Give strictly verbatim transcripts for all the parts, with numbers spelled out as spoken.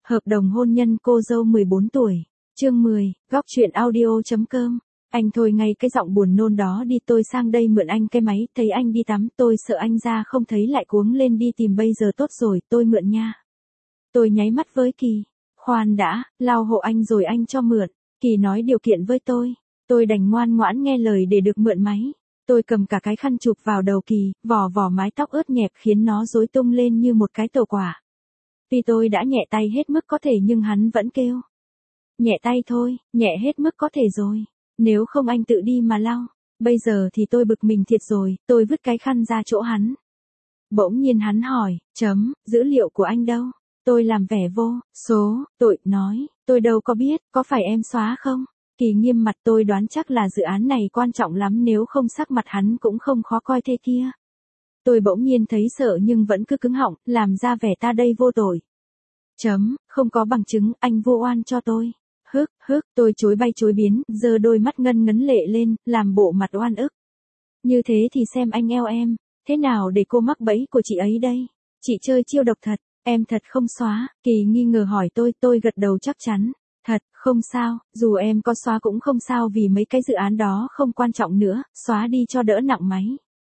Hợp đồng hôn nhân cô dâu mười bốn tuổi. Chương mười, góc truyện audio.com. Anh thôi ngay cái giọng buồn nôn đó đi, tôi sang đây mượn anh cái máy, thấy anh đi tắm, tôi sợ anh ra không thấy lại cuống lên đi tìm, bây giờ tốt rồi, tôi mượn nha. Tôi nháy mắt với Kỳ. Khoan đã, lau hộ anh rồi anh cho mượn. Kỳ nói điều kiện với tôi. Tôi đành ngoan ngoãn nghe lời để được mượn máy. Tôi cầm cả cái khăn chụp vào đầu Kỳ, vò vò mái tóc ướt nhẹp khiến nó rối tung lên như một cái tổ quả. Tuy tôi đã nhẹ tay hết mức có thể nhưng hắn vẫn kêu. Nhẹ tay thôi, nhẹ hết mức có thể rồi. Nếu không anh tự đi mà lau. Bây giờ thì tôi bực mình thiệt rồi, tôi vứt cái khăn ra chỗ hắn. Bỗng nhiên hắn hỏi, chấm, dữ liệu của anh đâu? Tôi làm vẻ vô, số, tội, nói, tôi đâu có biết, có phải em xóa không? Kỳ nghiêm mặt, tôi đoán chắc là dự án này quan trọng lắm, nếu không sắc mặt hắn cũng không khó coi thế kia. Tôi bỗng nhiên thấy sợ nhưng vẫn cứ cứng họng, làm ra vẻ ta đây vô tội. Chấm, không có bằng chứng, anh vu oan cho tôi. Hức, hức, tôi chối bay chối biến, giơ đôi mắt ngân ngấn lệ lên, làm bộ mặt oan ức. Như thế thì xem anh eo em, thế nào để cô mắc bẫy của chị ấy đây? Chị chơi chiêu độc thật, em thật không xóa. Kỳ nghi ngờ hỏi tôi, tôi gật đầu chắc chắn. Thật, không sao, dù em có xóa cũng không sao vì mấy cái dự án đó không quan trọng nữa, xóa đi cho đỡ nặng máy.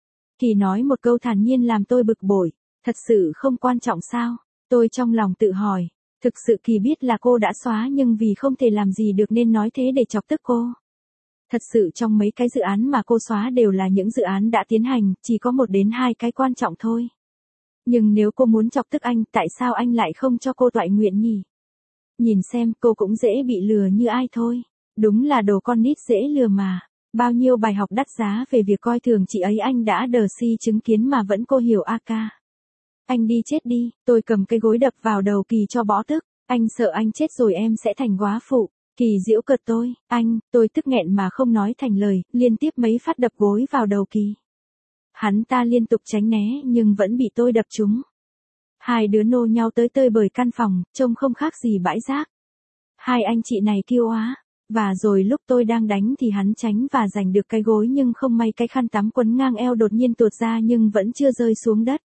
Kỳ nói một câu thản nhiên làm tôi bực bội, thật sự không quan trọng sao? Tôi trong lòng tự hỏi, thực sự Kỳ biết là cô đã xóa nhưng vì không thể làm gì được nên nói thế để chọc tức cô. Thật sự trong mấy cái dự án mà cô xóa đều là những dự án đã tiến hành, chỉ có một đến hai cái quan trọng thôi. Nhưng nếu cô muốn chọc tức anh, tại sao anh lại không cho cô toại nguyện nhỉ? Nhìn xem, cô cũng dễ bị lừa như ai thôi. Đúng là đồ con nít dễ lừa mà. Bao nhiêu bài học đắt giá về việc coi thường chị ấy anh đã đờ si chứng kiến mà vẫn cô hiểu a ca. Anh đi chết đi, tôi cầm cái gối đập vào đầu Kỳ cho bỏ tức. Anh sợ anh chết rồi em sẽ thành góa phụ. Kỳ giễu cợt tôi, anh, tôi tức nghẹn mà không nói thành lời, liên tiếp mấy phát đập gối vào đầu Kỳ. Hắn ta liên tục tránh né nhưng vẫn bị tôi đập trúng. Hai đứa nô nhau tới tơi bời căn phòng, trông không khác gì bãi rác. Hai anh chị này kiêu á. Và rồi lúc tôi đang đánh thì hắn tránh và giành được cái gối nhưng không may cái khăn tắm quấn ngang eo đột nhiên tuột ra nhưng vẫn chưa rơi xuống đất.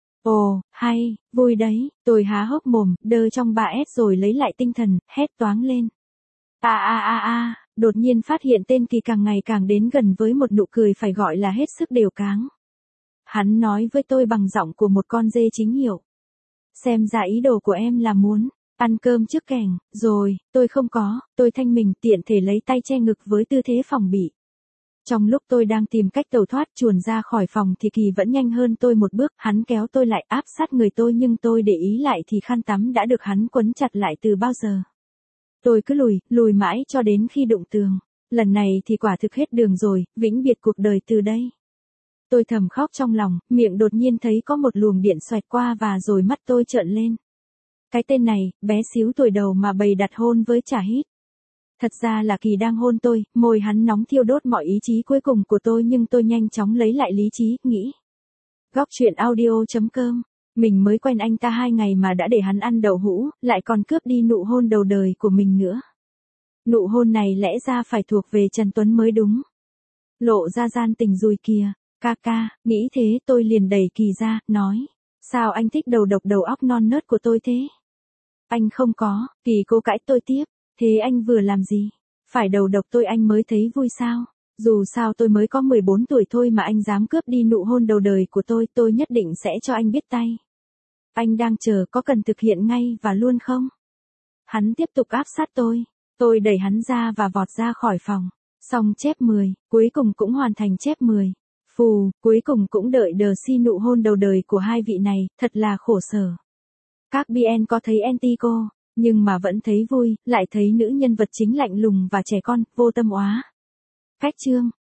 Ồ, hay, vui đấy, tôi há hốc mồm, đơ trong ba ét rồi lấy lại tinh thần, hét toáng lên. A a a a, đột nhiên phát hiện tên Kỳ càng ngày càng đến gần với một nụ cười phải gọi là hết sức đều cáng. Hắn nói với tôi bằng giọng của một con dê chính hiệu. Xem ra ý đồ của em là muốn ăn cơm trước kẻng, rồi, tôi không có, tôi thanh mình tiện thể lấy tay che ngực với tư thế phòng bị. Trong lúc tôi đang tìm cách tẩu thoát chuồn ra khỏi phòng thì Kỳ vẫn nhanh hơn tôi một bước, hắn kéo tôi lại áp sát người tôi nhưng tôi để ý lại thì khăn tắm đã được hắn quấn chặt lại từ bao giờ. Tôi cứ lùi, lùi mãi cho đến khi đụng tường. Lần này thì quả thực hết đường rồi, vĩnh biệt cuộc đời từ đây. Tôi thầm khóc trong lòng, miệng đột nhiên thấy có một luồng điện xoẹt qua và rồi mắt tôi trợn lên. Cái tên này, bé xíu tuổi đầu mà bày đặt hôn với chả hít. Thật ra là Kỳ đang hôn tôi, môi hắn nóng thiêu đốt mọi ý chí cuối cùng của tôi nhưng tôi nhanh chóng lấy lại lý trí, nghĩ. Góc truyện audio.com. Mình mới quen anh ta hai ngày mà đã để hắn ăn đậu hũ, lại còn cướp đi nụ hôn đầu đời của mình nữa. Nụ hôn này lẽ ra phải thuộc về Trần Tuấn mới đúng. Lộ ra gian tình rồi kìa. Ca ca, nghĩ thế tôi liền đẩy Kỳ ra, nói. Sao anh thích đầu độc đầu óc non nớt của tôi thế? Anh không có, Kỳ cố cãi tôi tiếp. Thế anh vừa làm gì? Phải đầu độc tôi anh mới thấy vui sao? Dù sao tôi mới có mười bốn tuổi thôi mà anh dám cướp đi nụ hôn đầu đời của tôi, tôi nhất định sẽ cho anh biết tay. Anh đang chờ có cần thực hiện ngay và luôn không? Hắn tiếp tục áp sát tôi. Tôi đẩy hắn ra và vọt ra khỏi phòng. Xong chép mười, cuối cùng cũng hoàn thành chép mười. Phù, cuối cùng cũng đợi đờ si nụ hôn đầu đời của hai vị này, thật là khổ sở. Các bê en có thấy anti cô, nhưng mà vẫn thấy vui, lại thấy nữ nhân vật chính lạnh lùng và trẻ con, vô tâm óa. Cách chương.